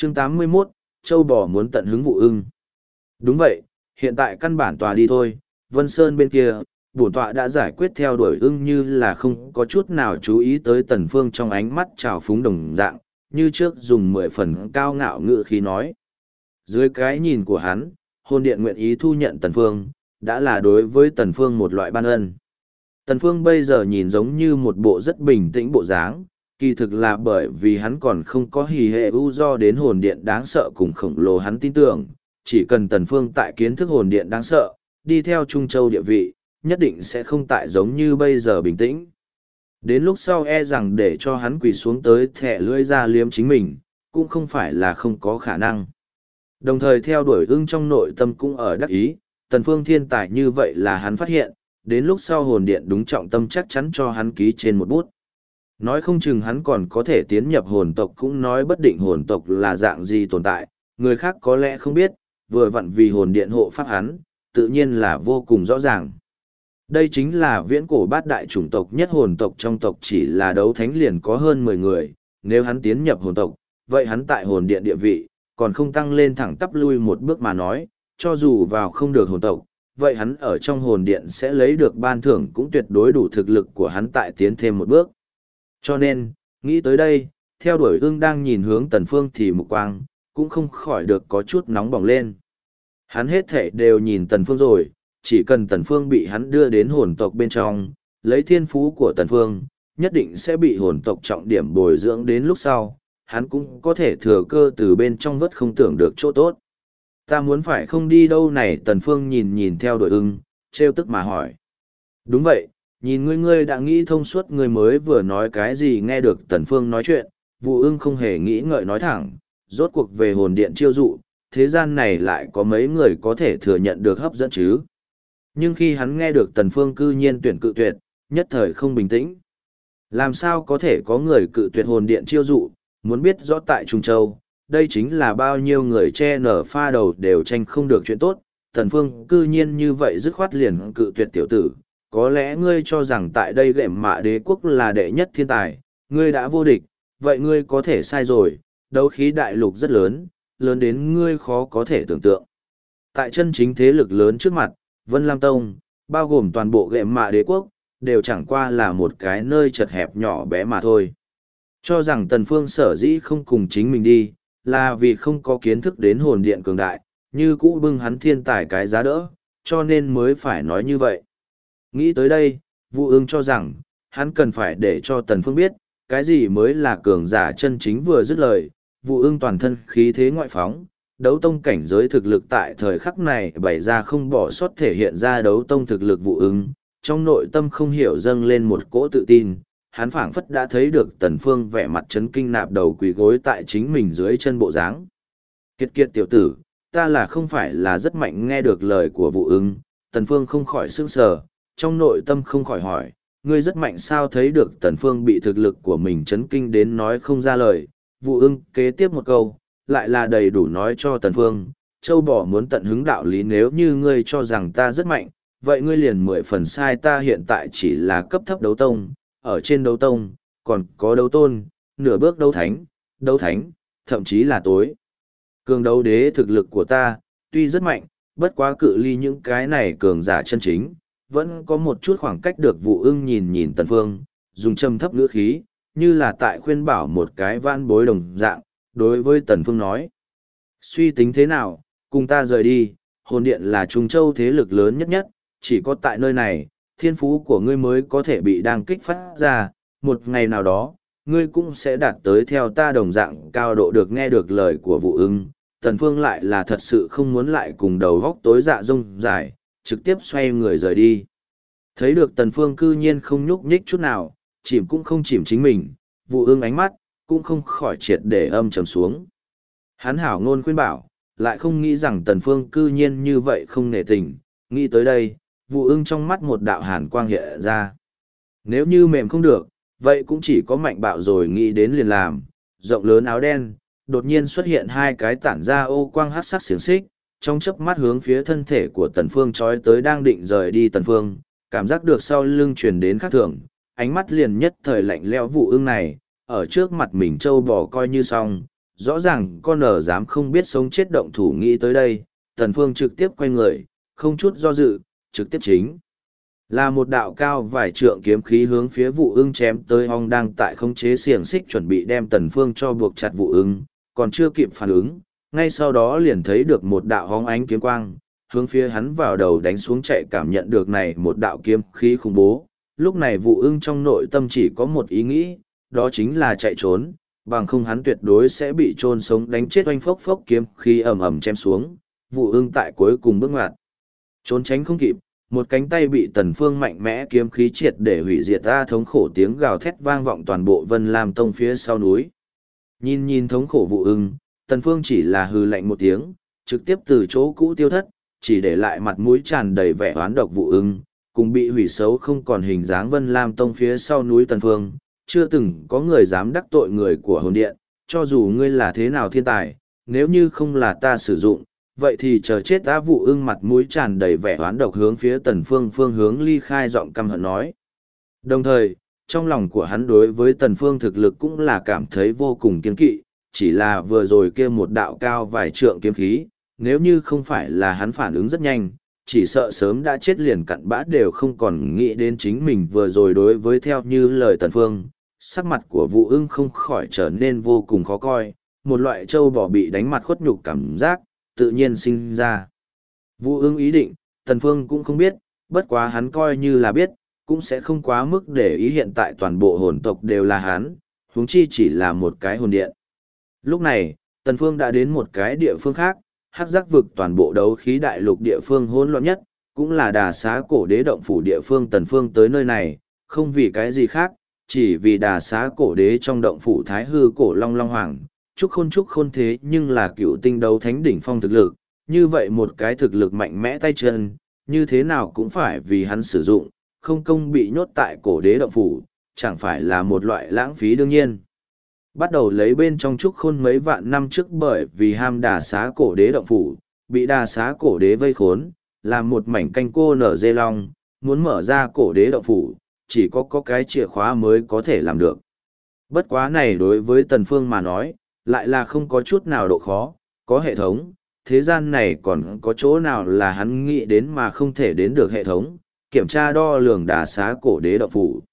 Chương 81, Châu bò muốn tận hứng Vụ Ưng. Đúng vậy, hiện tại căn bản tòa đi thôi, Vân Sơn bên kia, bổn tọa đã giải quyết theo đuổi ưng như là không có chút nào chú ý tới Tần Phương trong ánh mắt trào phúng đồng dạng, như trước dùng 10 phần cao ngạo ngữ khí nói. Dưới cái nhìn của hắn, hồn điện nguyện ý thu nhận Tần Phương, đã là đối với Tần Phương một loại ban ân. Tần Phương bây giờ nhìn giống như một bộ rất bình tĩnh bộ dáng, kỳ thực là bởi vì hắn còn không có hỉ hệ ưu do đến hồn điện đáng sợ cùng khổng lồ hắn tin tưởng, chỉ cần Tần Phương tại kiến thức hồn điện đáng sợ, đi theo Trung Châu địa vị, nhất định sẽ không tại giống như bây giờ bình tĩnh. Đến lúc sau e rằng để cho hắn quỳ xuống tới thẻ lưỡi ra liếm chính mình, cũng không phải là không có khả năng. Đồng thời theo đuổi ưng trong nội tâm cũng ở đắc ý, Tần Phương thiên tài như vậy là hắn phát hiện, đến lúc sau hồn điện đúng trọng tâm chắc chắn cho hắn ký trên một bút. Nói không chừng hắn còn có thể tiến nhập hồn tộc, cũng nói bất định hồn tộc là dạng gì tồn tại, người khác có lẽ không biết, vừa vặn vì hồn điện hộ pháp hắn, tự nhiên là vô cùng rõ ràng. Đây chính là viễn cổ bát đại chủng tộc nhất hồn tộc, trong tộc chỉ là đấu thánh liền có hơn 10 người, nếu hắn tiến nhập hồn tộc, vậy hắn tại hồn điện địa vị, còn không tăng lên thẳng tắp lui một bước mà nói, cho dù vào không được hồn tộc, vậy hắn ở trong hồn điện sẽ lấy được ban thưởng cũng tuyệt đối đủ thực lực của hắn tại tiến thêm một bước. Cho nên, nghĩ tới đây, theo đuổi ưng đang nhìn hướng Tần Phương thì mục quang, cũng không khỏi được có chút nóng bỏng lên. Hắn hết thể đều nhìn Tần Phương rồi, chỉ cần Tần Phương bị hắn đưa đến hồn tộc bên trong, lấy thiên phú của Tần Phương, nhất định sẽ bị hồn tộc trọng điểm bồi dưỡng đến lúc sau, hắn cũng có thể thừa cơ từ bên trong vớt không tưởng được chỗ tốt. Ta muốn phải không đi đâu này, Tần Phương nhìn theo đuổi ưng, trêu tức mà hỏi. Đúng vậy, nhìn ngươi đã nghĩ thông suốt, ngươi mới vừa nói cái gì. Nghe được Tần Phương nói chuyện, Vụ Ưng không hề nghĩ ngợi nói thẳng, rốt cuộc về hồn điện chiêu dụ, thế gian này lại có mấy người có thể thừa nhận được hấp dẫn chứ. Nhưng khi hắn nghe được Tần Phương cư nhiên tuyển cự tuyệt, nhất thời không bình tĩnh. Làm sao có thể có người cự tuyệt hồn điện chiêu dụ, muốn biết rõ tại Trung Châu, đây chính là bao nhiêu người che nở pha đầu đều tranh không được chuyện tốt. Tần Phương cư nhiên như vậy dứt khoát liền cự tuyệt tiểu tử, có lẽ ngươi cho rằng tại đây gệm mạ đế quốc là đệ nhất thiên tài, ngươi đã vô địch, vậy ngươi có thể sai rồi, đấu khí đại lục rất lớn, lớn đến ngươi khó có thể tưởng tượng. Tại chân chính thế lực lớn trước mặt, Vân Lam Tông, bao gồm toàn bộ gệm mạ đế quốc, đều chẳng qua là một cái nơi chật hẹp nhỏ bé mà thôi. Cho rằng Tần Phương sở dĩ không cùng chính mình đi, là vì không có kiến thức đến hồn điện cường đại, như cũ bưng hắn thiên tài cái giá đỡ, cho nên mới phải nói như vậy. Nghĩ tới đây, Vụ Ưng cho rằng, hắn cần phải để cho Tần Phương biết, cái gì mới là cường giả chân chính. Vừa dứt lời, Vụ Ưng toàn thân khí thế ngoại phóng, đấu tông cảnh giới thực lực tại thời khắc này bày ra không bỏ sót, thể hiện ra đấu tông thực lực. Vụ Ưng trong nội tâm không hiểu dâng lên một cỗ tự tin, hắn phảng phất đã thấy được Tần Phương vẻ mặt chấn kinh, nạp đầu quỳ gối tại chính mình dưới chân bộ dáng. Kiệt kiệt tiểu tử, ta là không phải là rất mạnh. Nghe được lời của Vụ Ưng, Tần Phương không khỏi sửng sờ, trong nội tâm không khỏi hỏi, ngươi rất mạnh sao? Thấy được Tần Phương bị thực lực của mình chấn kinh đến nói không ra lời, Vụ Ưng kế tiếp một câu, lại là đầy đủ nói cho Tần Phương, châu bò muốn tận hứng đạo lý, nếu như ngươi cho rằng ta rất mạnh, vậy ngươi liền 10 phần sai. Ta hiện tại chỉ là cấp thấp đấu tông, ở trên đấu tông, còn có đấu tôn, nửa bước đấu thánh, thậm chí là tối cường đấu đế. Thực lực của ta, tuy rất mạnh, bất quá cự ly những cái này cường giả chân chính, vẫn có một chút khoảng cách. Được Vụ Ưng nhìn Tần Phương, dùng trầm thấp ngữ khí, như là tại khuyên bảo một cái vãn bối đồng dạng, đối với Tần Phương nói. Suy tính thế nào, cùng ta rời đi, hồn điện là Trung Châu thế lực lớn nhất, chỉ có tại nơi này, thiên phú của ngươi mới có thể bị đang kích phát ra, một ngày nào đó, ngươi cũng sẽ đạt tới theo ta đồng dạng cao độ. Được nghe được lời của Vụ Ưng, Tần Phương lại là thật sự không muốn lại cùng đầu góc tối dạ rông dài, trực tiếp xoay người rời đi. Thấy được Tần Phương cư nhiên không nhúc nhích chút nào, chìm cũng không chìm chính mình, Vụ Ưng ánh mắt cũng không khỏi triệt để âm trầm xuống. Hắn hảo ngôn khuyên bảo, lại không nghĩ rằng Tần Phương cư nhiên như vậy không nể tình. Nghĩ tới đây, Vụ Ưng trong mắt một đạo hàn quang hiện ra. Nếu như mềm không được, vậy cũng chỉ có mạnh bạo rồi. Nghĩ đến liền làm, rộng lớn áo đen, đột nhiên xuất hiện hai cái tản ra ô quang hắc sắc xiềng xích, trong chớp mắt hướng phía thân thể của Tần Phương chói tới. Đang định rời đi Tần Phương, cảm giác được sau lưng truyền đến khác thường, ánh mắt liền nhất thời lạnh lẽo. Vụ Ưng này, ở trước mặt mình trâu bò coi như xong, rõ ràng con nở dám không biết sống chết động thủ nghĩ tới đây, Tần Phương trực tiếp quay người, không chút do dự, trực tiếp chính. Là một đạo cao vài trượng kiếm khí hướng phía Vụ Ưng chém tới hong đang tại khống chế xiềng xích chuẩn bị đem Tần Phương cho buộc chặt Vụ Ưng, còn chưa kịp phản ứng, ngay sau đó liền thấy được một đạo hóng ánh kiếm quang, hướng phía hắn vào đầu đánh xuống chạy cảm nhận được này một đạo kiếm khí khủng bố. Lúc này Vụ Ưng trong nội tâm chỉ có một ý nghĩ, đó chính là chạy trốn, bằng không hắn tuyệt đối sẽ bị chôn sống đánh chết oanh phốc phốc kiếm khí ầm ầm chém xuống. Vụ Ưng tại cuối cùng bước ngoặt, trốn tránh không kịp, một cánh tay bị Tần Phương mạnh mẽ kiếm khí triệt để hủy diệt ra, thống khổ tiếng gào thét vang vọng toàn bộ Vân Lam Tông phía sau núi. Nhìn thống khổ Vụ Ưng, Tần Phương chỉ là hừ lạnh một tiếng, trực tiếp từ chỗ cũ tiêu thất, chỉ để lại mặt mũi tràn đầy vẻ oán độc Vụ Ưng, cùng bị hủy xấu không còn hình dáng Vân Lam Tông phía sau núi Tần Phương. Chưa từng có người dám đắc tội người của hồn điện, cho dù ngươi là thế nào thiên tài, nếu như không là ta sử dụng, vậy thì chờ chết. Ta Vụ Ưng mặt mũi tràn đầy vẻ oán độc hướng phía Tần Phương phương hướng ly khai, giọng căm hận nói. Đồng thời, trong lòng của hắn đối với Tần Phương thực lực cũng là cảm thấy vô cùng kiêng kỵ, chỉ là vừa rồi kia một đạo cao vài trượng kiếm khí, nếu như không phải là hắn phản ứng rất nhanh, chỉ sợ sớm đã chết liền cặn bã đều không còn nghĩ đến chính mình vừa rồi đối với theo như lời Tần Phương. Sắc mặt của Vụ Ưng không khỏi trở nên vô cùng khó coi, một loại trâu bò bị đánh mặt khuất nhục cảm giác, tự nhiên sinh ra. Vụ Ưng ý định, Tần Phương cũng không biết, bất quá hắn coi như là biết, cũng sẽ không quá mức để ý, hiện tại toàn bộ hồn tộc đều là hắn, huống chi chỉ là một cái hồn điện. Lúc này, Tần Phương đã đến một cái địa phương khác, hắc giác vực toàn bộ đấu khí đại lục địa phương hỗn loạn nhất, cũng là Đà Xá Cổ Đế động phủ địa phương. Tần Phương tới nơi này, không vì cái gì khác, chỉ vì Đà Xá Cổ Đế trong động phủ Thái Hư Cổ Long Long Hoàng, trúc khôn thế nhưng là cựu tinh đấu thánh đỉnh phong thực lực, như vậy một cái thực lực mạnh mẽ tay chân, như thế nào cũng phải vì hắn sử dụng, không công bị nhốt tại Cổ Đế động phủ, chẳng phải là một loại lãng phí đương nhiên. Bắt đầu lấy bên trong trúc khôn mấy vạn năm trước, bởi vì ham Đà Xá Cổ Đế động phủ, bị Đà Xá Cổ Đế vây khốn, làm một mảnh canh cô nở dê long, muốn mở ra Cổ Đế động phủ, chỉ có cái chìa khóa mới có thể làm được. Bất quá này đối với Tần Phương mà nói, lại là không có chút nào độ khó, có hệ thống, thế gian này còn có chỗ nào là hắn nghĩ đến mà không thể đến được hệ thống, kiểm tra đo lường Đà Xá Cổ Đế động phủ.